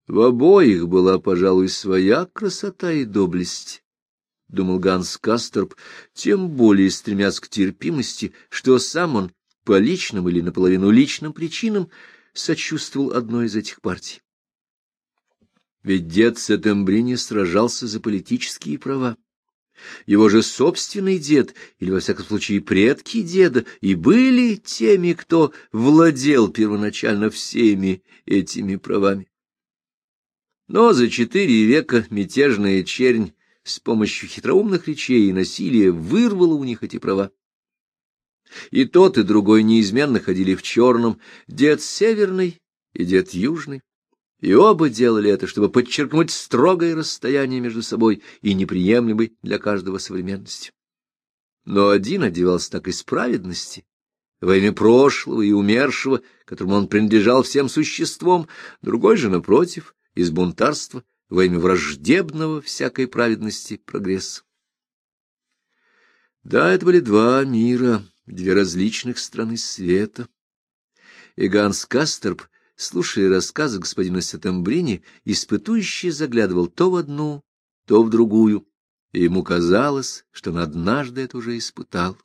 В обоих была, пожалуй, своя красота и доблесть, — думал Ганс Касторп, тем более стремясь к терпимости, что сам он по личным или наполовину личным причинам сочувствовал одной из этих партий. Ведь дед Сеттембрини сражался за политические права. Его же собственный дед, или, во всяком случае, предки деда, и были теми, кто владел первоначально всеми этими правами. Но за 4 века мятежная чернь с помощью хитроумных речей и насилия вырвала у них эти права. И тот, и другой неизменно ходили в черном, дед северный и дед южный. И оба делали это, чтобы подчеркнуть строгое расстояние между собой и неприемлемой для каждого современности. Но один одевался так из праведности, во имя прошлого и умершего, которому он принадлежал всем существом, другой же, напротив, из бунтарства, во имя враждебного всякой праведности прогресса. Да, это были 2 мира, 2 различных страны света. И Ганс Касторп, слушая рассказы господина Сеттембрини, испытующе заглядывал то в одну, то в другую, и ему казалось, что он однажды это уже испытал.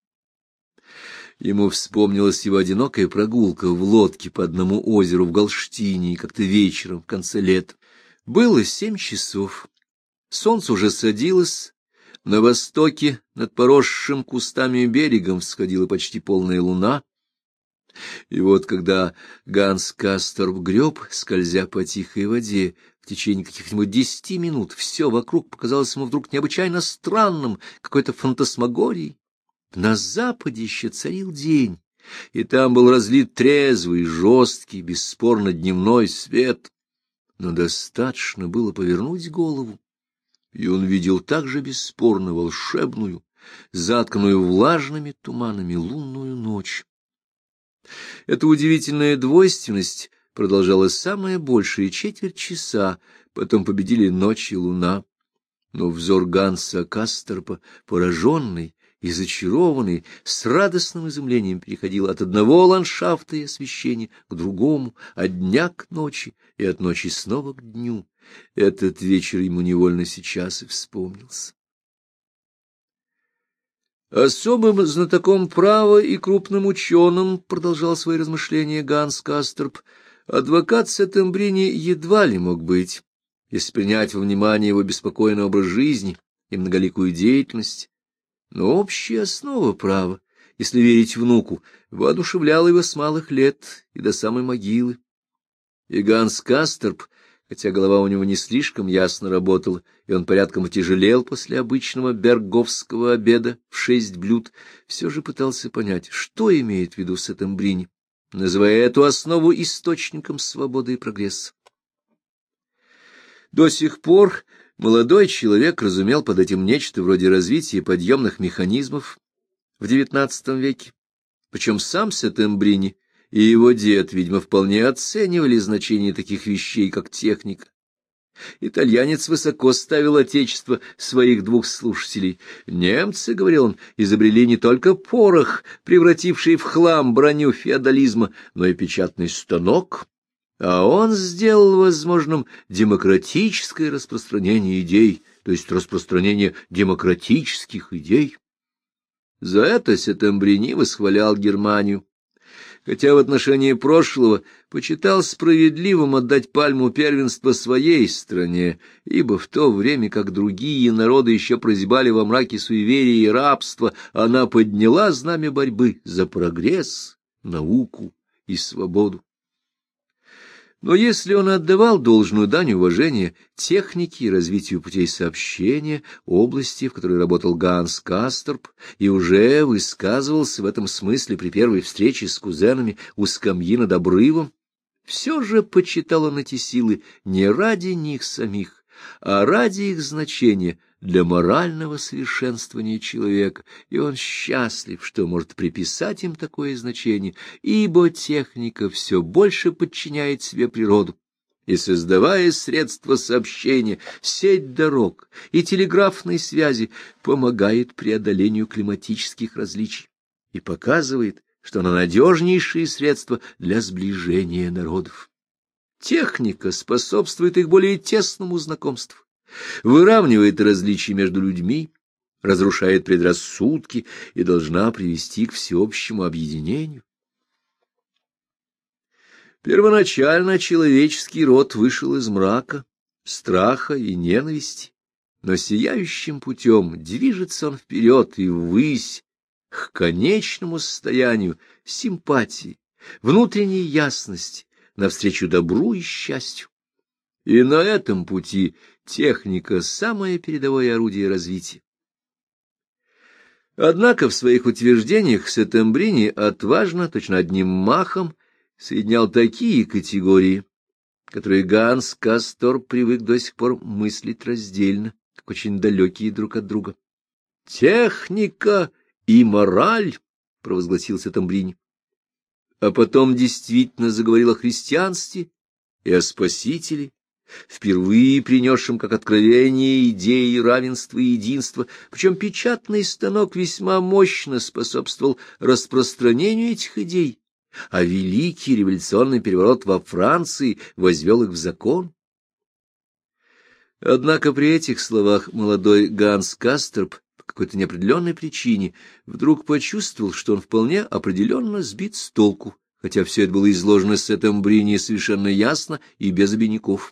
Ему вспомнилась его одинокая прогулка в лодке по одному озеру в Галштине как-то вечером в конце лета. Было 7 часов. Солнце уже садилось. На востоке над поросшим кустами берегом всходила почти полная луна. И вот когда Ганс Касторп греб, скользя по тихой воде, в течение каких-нибудь 10 минут все вокруг показалось ему вдруг необычайно странным, какой-то фантасмагорией. На западе еще царил день, и там был разлит трезвый, жесткий, бесспорно дневной свет. Но достаточно было повернуть голову, и он видел также бесспорно волшебную, затканную влажными туманами лунную ночь. Эта удивительная двойственность продолжалась самое большее четверть часа, потом победили ночь и луна. Но взор Ганса Касторпа, пораженный и зачарованный, с радостным изумлением переходил от одного ландшафта и освещения к другому, от дня к ночи и от ночи снова к дню. Этот вечер ему невольно сейчас и вспомнился. Особым знатоком права и крупным ученым, продолжал свои размышления Ганс Касторп, адвокат Сеттембрини едва ли мог быть, если принять во внимание его беспокойный образ жизни и многоликую деятельность. Но общая основа права, если верить внуку, воодушевляла его с малых лет и до самой могилы. И Ганс Касторп, хотя голова у него не слишком ясно работала, и он порядком утяжелел после обычного берговского обеда в 6 блюд, все же пытался понять, что имеет в виду Сеттембрини, называя эту основу источником свободы и прогресса. До сих пор молодой человек разумел под этим нечто вроде развития подъемных механизмов в XIX веке, причем сам Сеттембрини и его дед, видимо, вполне оценивали значение таких вещей, как техника. Итальянец высоко ставил отечество своих 2 слушателей. Немцы, — говорил он, — изобрели не только порох, превративший в хлам броню феодализма, но и печатный станок, а он сделал возможным демократическое распространение идей, то есть распространение демократических идей. За это Сеттембрини восхвалял Германию, хотя в отношении прошлого почитал справедливым отдать пальму первенства своей стране, ибо в то время, как другие народы еще прозябали во мраке суеверия и рабства, она подняла знамя борьбы за прогресс, науку и свободу. Но если он отдавал должную дань уважения технике и развитию путей сообщения, области, в которой работал Ганс Касторп, и уже высказывался в этом смысле при первой встрече с кузенами у скамьи над обрывом, все же почитал он эти силы не ради них самих, а ради их значения для морального совершенствования человека, и он счастлив, что может приписать им такое значение, ибо техника все больше подчиняет себе природу, и, создавая средства сообщения, сеть дорог и телеграфной связи, помогает преодолению климатических различий и показывает, что она надежнейшее средство для сближения народов. Техника способствует их более тесному знакомству, выравнивает различия между людьми, разрушает предрассудки и должна привести к всеобщему объединению. Первоначально человеческий род вышел из мрака, страха и ненависти, но сияющим путем движется он вперед и ввысь, к конечному состоянию симпатии, внутренней ясности, навстречу добру и счастью. И на этом пути техника — самое передовое орудие развития. Однако в своих утверждениях Сеттембрини отважно, точно одним махом, соединял такие категории, которые Ганс Касторп привык до сих пор мыслить раздельно, как очень далекие друг от друга. «Техника и мораль», — провозгласил Сеттембрини. А потом действительно заговорил о христианстве и о Спасителе, впервые принесшим как откровение идеи равенства и единства, причем печатный станок весьма мощно способствовал распространению этих идей, а великий революционный переворот во Франции возвел их в закон. Однако при этих словах молодой Ганс Касторп по какой-то неопределенной причине вдруг почувствовал, что он вполне определенно сбит с толку, хотя все это было изложено Сеттембрини совершенно ясно и без обиняков.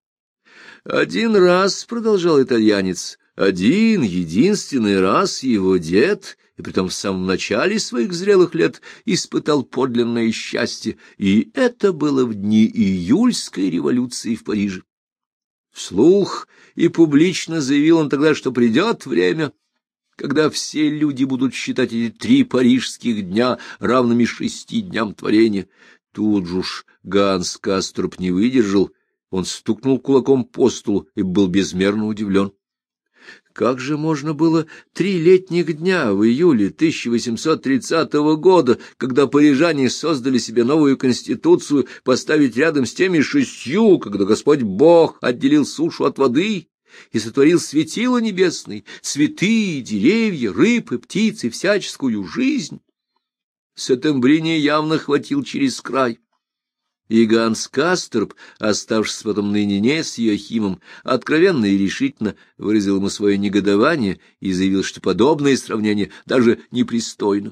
«Один раз, — продолжал итальянец, — один единственный раз его дед, и притом в самом начале своих зрелых лет, испытал подлинное счастье, и это было в дни июльской революции в Париже. Вслух и публично заявил он тогда, что придет время, когда все люди будут считать эти 3 парижских дня равными 6 дням творения. Тут же уж Ганс Касторп не выдержал, он стукнул кулаком по столу и был безмерно удивлен. Как же можно было 3 летних дня в июле 1830 года, когда парижане создали себе новую конституцию, поставить рядом с теми 6, когда Господь Бог отделил сушу от воды и сотворил светила небесные, цветы, деревья, рыб и птиц и всяческую жизнь? Сеттембрини явно хватил через край. И Ганс Касторп, оставшись потом наедине с Иоахимом, откровенно и решительно выразил ему свое негодование и заявил, что подобное сравнение даже непристойно.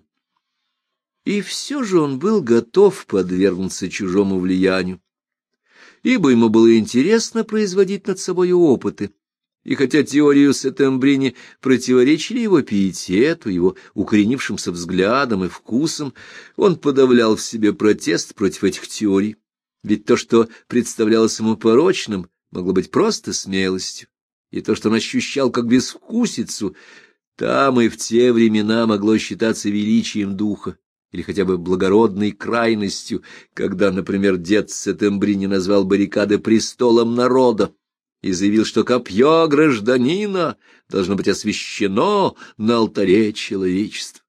И все же он был готов подвергнуться чужому влиянию, ибо ему было интересно производить над собой опыты. И хотя теорию Сеттембрини противоречили его пиетету, его укоренившимся взглядам и вкусам, он подавлял в себе протест против этих теорий. Ведь то, что представлялось ему порочным, могло быть просто смелостью, и то, что он ощущал как безвкусицу, там и в те времена могло считаться величием духа, или хотя бы благородной крайностью, когда, например, дед Сеттембрини назвал баррикады престолом народа и заявил, что копье гражданина должно быть освящено на алтаре человечества.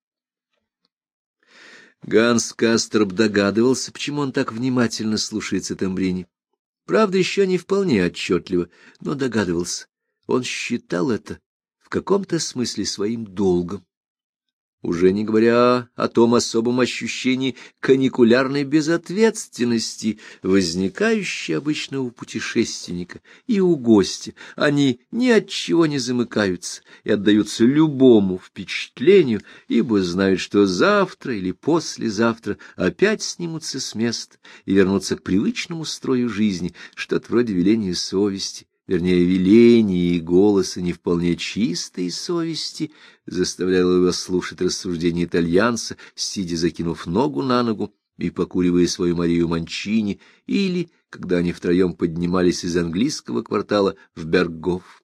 Ганс Касторп догадывался, почему он так внимательно слушает Сеттембрини. Правда, еще не вполне отчетливо, но догадывался. Он считал это в каком-то смысле своим долгом. Уже не говоря о том особом ощущении каникулярной безответственности, возникающей обычно у путешественника и у гостя. Они ни от чего не замыкаются и отдаются любому впечатлению, ибо знают, что завтра или послезавтра опять снимутся с места и вернутся к привычному строю жизни, что-то вроде веления совести. Вернее, веления и голоса не вполне чистой совести, заставляло его слушать рассуждения итальянца, сидя закинув ногу на ногу и покуривая свою Марию Манчини, или когда они втроем поднимались из английского квартала в Берггоф.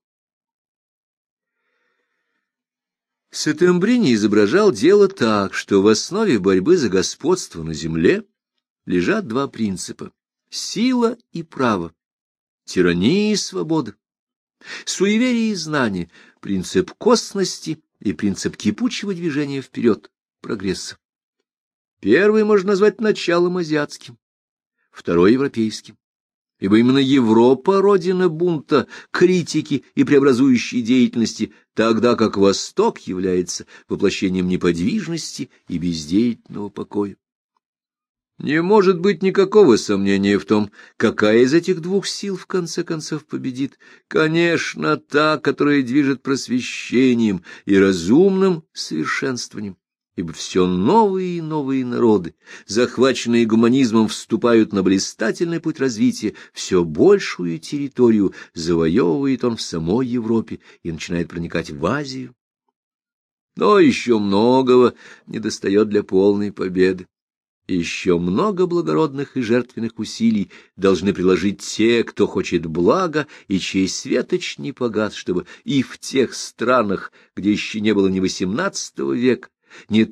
Сеттембрини изображал дело так, что в основе борьбы за господство на земле лежат 2 принципа — сила и право. Тирания и свобода, суеверие и знание, принцип косности и принцип кипучего движения вперед, прогресса. Первый можно назвать началом азиатским, второй — европейским, ибо именно Европа — родина бунта, критики и преобразующей деятельности, тогда как Восток является воплощением неподвижности и бездеятельного покоя. Не может быть никакого сомнения в том, какая из этих двух сил в конце концов победит. Конечно, та, которая движет просвещением и разумным совершенствованием, ибо все новые и новые народы, захваченные гуманизмом, вступают на блистательный путь развития, все большую территорию завоевывает он в самой Европе и начинает проникать в Азию. Но еще многого недостает для полной победы. Еще много благородных и жертвенных усилий должны приложить те, кто хочет блага и чей светоч не погас, чтобы и в тех странах, где еще не было ни XVIII века, ни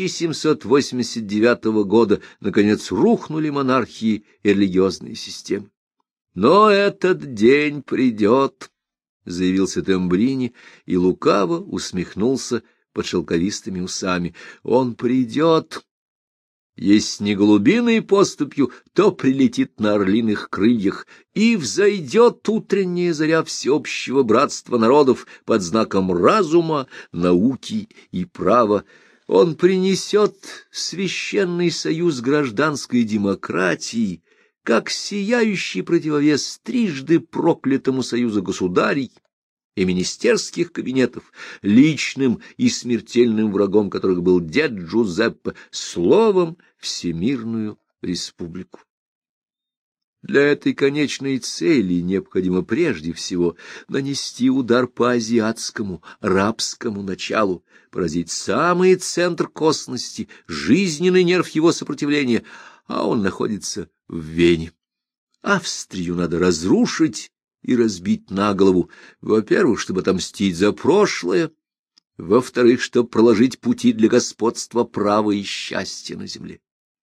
1789 года, наконец рухнули монархии и религиозные системы. Но этот день придет, — заявил Сеттембрини и лукаво усмехнулся под шелковистыми усами. Он придет. Если не голубиной поступью, то прилетит на орлиных крыльях, и взойдет утренняя заря всеобщего братства народов под знаком разума, науки и права. Он принесет священный союз гражданской демократии, как сияющий противовес трижды проклятому союзу государей и министерских кабинетов, личным и смертельным врагом которых был дед Джузеппе, словом, Всемирную республику. Для этой конечной цели необходимо прежде всего нанести удар по азиатскому, рабскому началу, поразить самый центр косности, жизненный нерв его сопротивления, а он находится в Вене. Австрию надо разрушить и разбить на голову, во-первых, чтобы отомстить за прошлое, во-вторых, чтобы проложить пути для господства права и счастья на земле.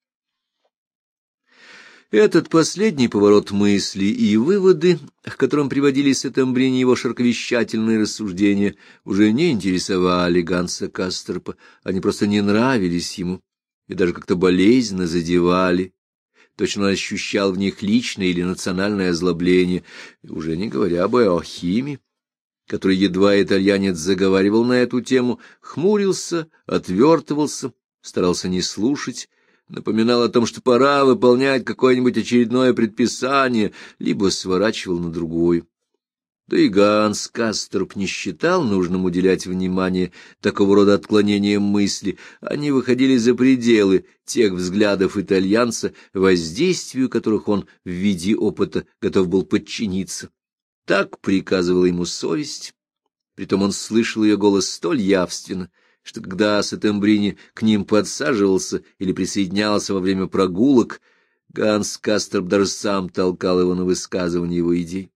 Этот последний поворот мысли и выводы, к которым приводили Сеттембрини его широковещательные рассуждения, уже не интересовали Ганса Касторпа, они просто не нравились ему и даже как-то болезненно задевали. Точно он ощущал в них личное или национальное озлобление, уже не говоря об Иоахиме, который, едва итальянец заговаривал на эту тему, хмурился, отвертывался, старался не слушать, напоминал о том, что пора выполнять какое-нибудь очередное предписание, либо сворачивал на другое. Да и Ганс Касторп не считал нужным уделять внимание такого рода отклонениям мысли, они выходили за пределы тех взглядов итальянца, воздействию которых он в виде опыта готов был подчиниться. Так приказывала ему совесть, притом он слышал ее голос столь явственно, что когда Сеттембрини к ним подсаживался или присоединялся во время прогулок, Ганс Касторп даже сам толкал его на высказывание его идей.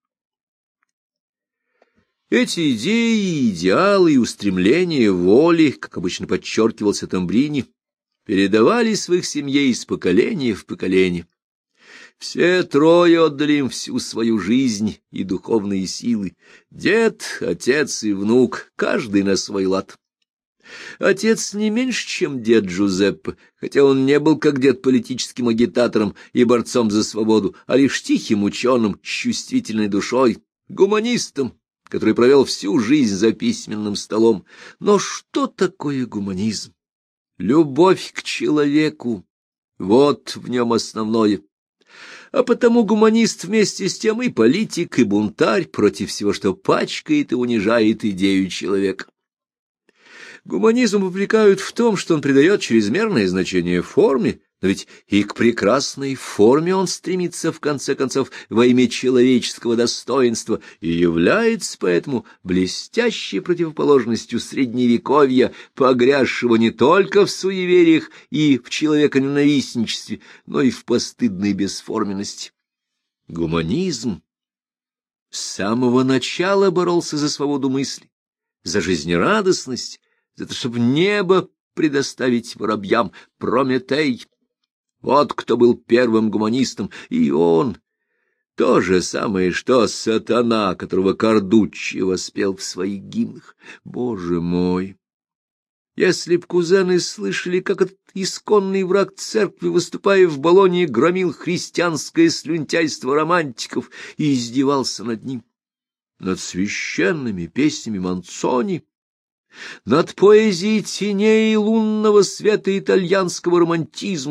Эти идеи, идеалы и устремления воли, как обычно подчеркивал Сеттембрини, передавались в их семье из поколения в поколение. Все трое отдали им всю свою жизнь и духовные силы. Дед, отец и внук, каждый на свой лад. Отец не меньше, чем дед Джузеппе, хотя он не был, как дед, политическим агитатором и борцом за свободу, а лишь тихим ученым с чувствительной душой, гуманистом, который провел всю жизнь за письменным столом. Но что такое гуманизм? Любовь к человеку. Вот в нем основное. А потому гуманист вместе с тем и политик, и бунтарь против всего, что пачкает и унижает идею человека. Гуманизм упрекают в том, что он придает чрезмерное значение форме, но ведь и к прекрасной форме он стремится, в конце концов, во имя человеческого достоинства и является поэтому блестящей противоположностью средневековья, погрязшего не только в суевериях и в человеконенавистничестве, но и в постыдной бесформенности. Гуманизм с самого начала боролся за свободу мысли, за жизнерадостность, за то, чтобы небо предоставить воробьям. Прометей. Вот кто был первым гуманистом, и он — то же самое, что сатана, которого Кардуччи воспел в своих гимнах. Боже мой! Если б кузены слышали, как этот исконный враг церкви, выступая в Болонье, громил христианское слюнтяйство романтиков и издевался над ним, над священными песнями Манцони, над поэзией теней лунного света итальянского романтизма,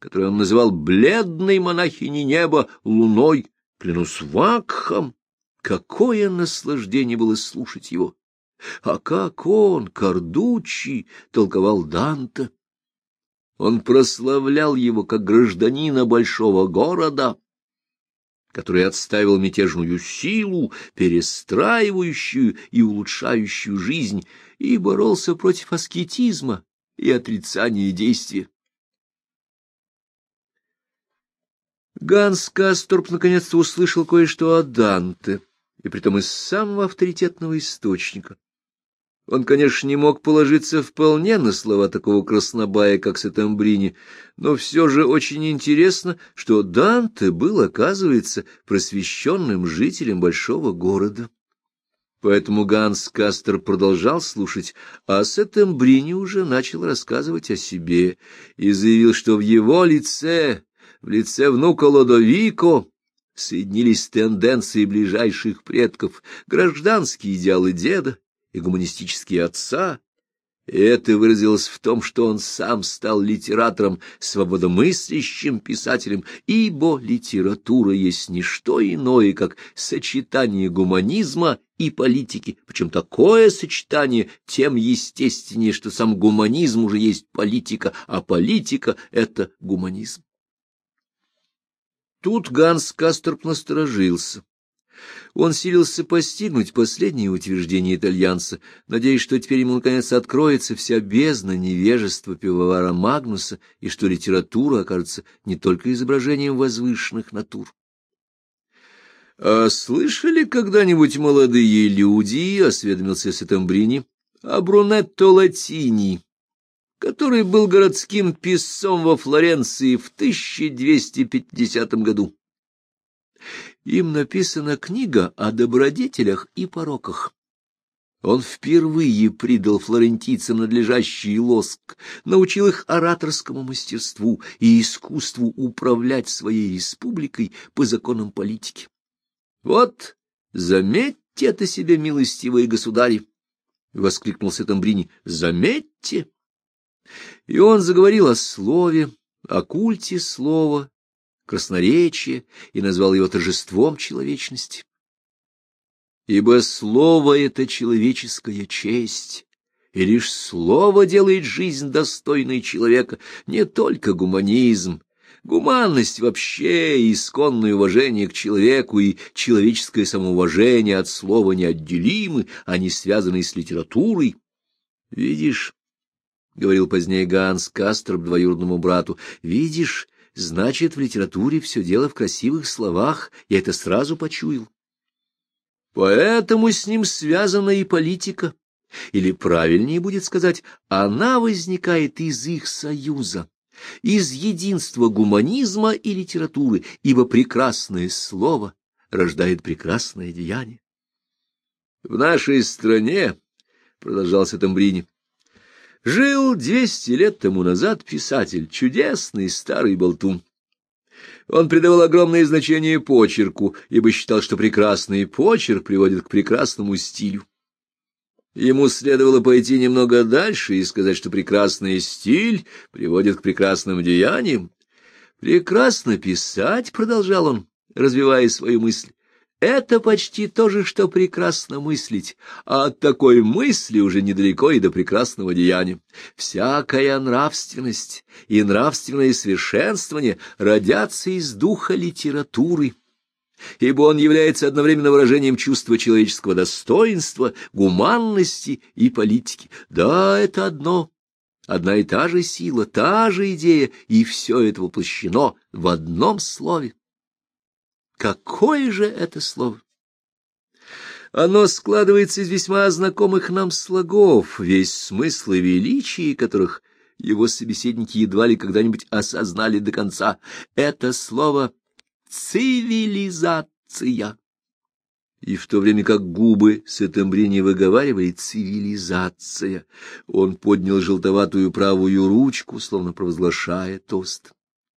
которую он называл бледной монахиней неба, луной, клянусь Вакхом, какое наслаждение было слушать его! А как он, Кардуччи, толковал Данте! Он прославлял его как гражданина большого города, который отставил мятежную силу, перестраивающую и улучшающую жизнь, и боролся против аскетизма и отрицания действия. Ганс Касторп наконец-то услышал кое-что о Данте, и притом из самого авторитетного источника. Он, конечно, не мог положиться вполне на слова такого краснобая, как Сеттембрини, но все же очень интересно, что Данте был, оказывается, просвещенным жителем большого города. Поэтому Ганс Касторп продолжал слушать, а Сеттембрини уже начал рассказывать о себе и заявил, что в его лице, в лице внука Лодовико, соединились тенденции ближайших предков, гражданские идеалы деда и гуманистические отца, и это выразилось в том, что он сам стал литератором, свободомыслящим писателем, ибо литература есть не что иное, как сочетание гуманизма и политики, причем такое сочетание тем естественнее, что сам гуманизм уже есть политика, а политика — это гуманизм. Тут Ганс Касторп насторожился. Он силился постигнуть последнее утверждение итальянца, надеясь, что теперь ему наконец откроется вся бездна невежества пивовара Магнуса и что литература окажется не только изображением возвышенных натур. — А слышали когда-нибудь молодые люди, — осведомился Сеттембрини, — о Брунетто Латини, который был городским писцом во Флоренции в 1250 году? Им написана книга о добродетелях и пороках. Он впервые придал флорентийцам надлежащий лоск, научил их ораторскому мастерству и искусству управлять своей республикой по законам политики. Вот, заметьте это себе, милостивые государи! — воскликнул Сеттембрини. — Заметьте! И он заговорил о слове, о культе слова, красноречие, и назвал его торжеством человечности. Ибо слово — это человеческая честь, и лишь слово делает жизнь достойной человека, не только гуманизм. Гуманность вообще, исконное уважение к человеку и человеческое самоуважение от слова неотделимы, они связаны с литературой. Видишь, — говорил позднее Ганс Касторп двоюродному брату, — видишь, значит, в литературе все дело в красивых словах, я это сразу почуял. Поэтому с ним связана и политика, или правильнее будет сказать, она возникает из их союза, из единства гуманизма и литературы, ибо прекрасное слово рождает прекрасное деяние. В нашей стране, — продолжал Сеттембрини, — жил 200 лет тому назад писатель, чудесный старый болтун. Он придавал огромное значение почерку, ибо считал, что прекрасный почерк приводит к прекрасному стилю. Ему следовало пойти немного дальше и сказать, что прекрасный стиль приводит к прекрасным деяниям. «Прекрасно писать», — продолжал он, развивая свою мысль, — «это почти то же, что прекрасно мыслить, а от такой мысли уже недалеко и до прекрасного деяния. Всякая нравственность и нравственное совершенствование родятся из духа литературы, ибо он является одновременно выражением чувства человеческого достоинства, гуманности и политики. Да, это одна и та же сила, та же идея, и все это воплощено в одном слове. Какое же это слово? Оно складывается из весьма знакомых нам слогов, весь смысл и величие которых его собеседники едва ли когда-нибудь осознали до конца. Это слово «цивилизация». И в то время как губы Сеттембрини выговаривали «цивилизация», он поднял желтоватую правую ручку, словно провозглашая тост.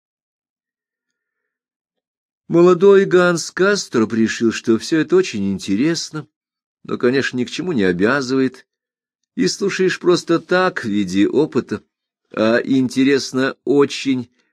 Молодой Ганс Касторп решил, что все это очень интересно, но, конечно, ни к чему не обязывает, и слушаешь просто так, в виде опыта, а интересно очень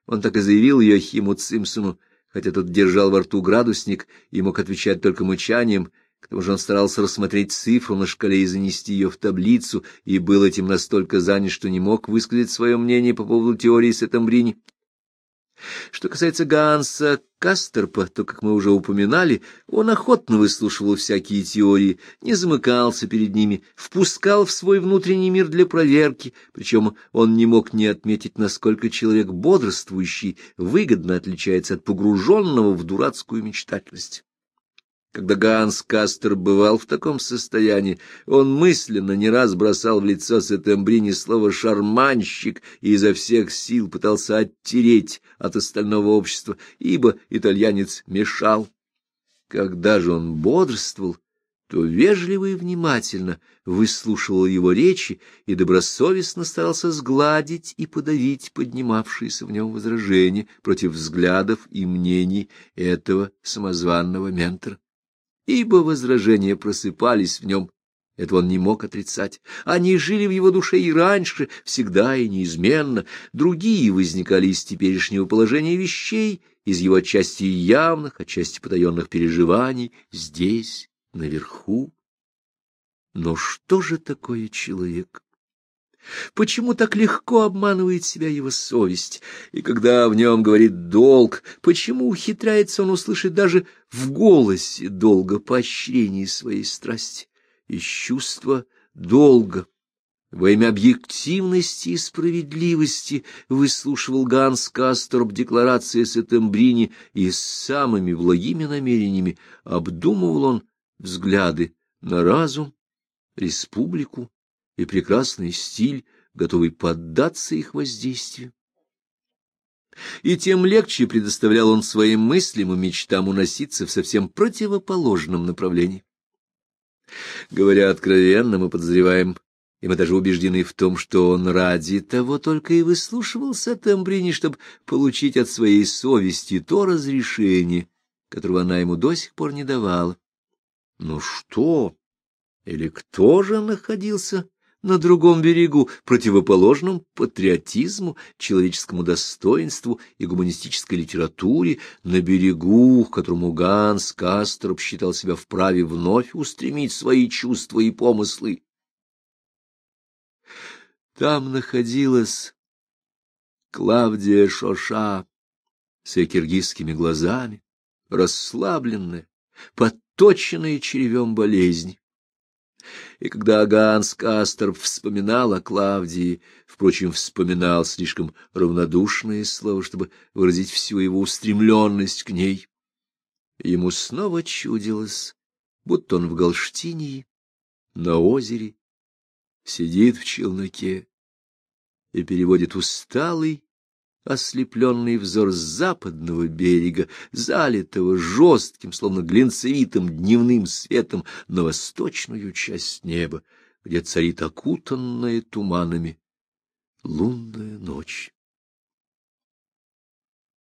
Он так и заявил Йоахиму Цимсону, хотя тот держал во рту градусник и мог отвечать только мычанием. К тому же он старался рассмотреть цифру на шкале и занести ее в таблицу, и был этим настолько занят, что не мог высказать свое мнение по поводу теории Сеттембрини. Что касается Ганса Касторпа, то, как мы уже упоминали, он охотно выслушивал всякие теории, не замыкался перед ними, впускал в свой внутренний мир для проверки, причем он не мог не отметить, насколько человек бодрствующий выгодно отличается от погруженного в дурацкую мечтательность. Когда Ганс Касторп бывал в таком состоянии, он мысленно не раз бросал в лицо Сеттембрини слово «шарманщик» и изо всех сил пытался оттереть от остального общества, ибо итальянец мешал. Когда же он бодрствовал, то вежливо и внимательно выслушивал его речи и добросовестно старался сгладить и подавить поднимавшиеся в нем возражения против взглядов и мнений этого самозванного ментора. Ибо возражения просыпались в нем, этого он не мог отрицать. Они жили в его душе и раньше, всегда и неизменно. Другие возникали из теперешнего положения вещей, из его отчасти явных, отчасти потаенных переживаний, здесь, наверху. Но что же такое человек? Почему так легко обманывает себя его совесть? И когда в нем говорит долг, почему ухитряется он услышать даже в голосе долга поощрение своей страсти? Из чувства долга, во имя объективности и справедливости, выслушивал Ганс Касторп декларации Сеттембрини, и с самыми благими намерениями обдумывал он взгляды на разум, республику и прекрасный стиль, готовый поддаться их воздействию. И тем легче предоставлял он своим мыслям и мечтам уноситься в совсем противоположном направлении. Говоря откровенно, мы подозреваем, и мы даже убеждены в том, что он ради того только и выслушивал Сеттембрини, чтобы получить от своей совести то разрешение, которого она ему до сих пор не давала. Но что или кто же находился на другом берегу, противоположном патриотизму, человеческому достоинству и гуманистической литературе, на берегу, к которому Ганс Касторп считал себя вправе вновь устремить свои чувства и помыслы? Там находилась Клавдия Шоша с ее киргизскими глазами, расслабленная, подточенная червем болезни. И когда Ганс Касторп вспоминал о Клавдии, впрочем, вспоминал слишком равнодушное слово, чтобы выразить всю его устремленность к ней, ему снова чудилось, будто он в Галштинии, на озере, сидит в челноке и переводит усталый, ослепленный взор с западного берега, залитого жестким, словно глинцевитым дневным светом, на восточную часть неба, где царит окутанная туманами лунная ночь.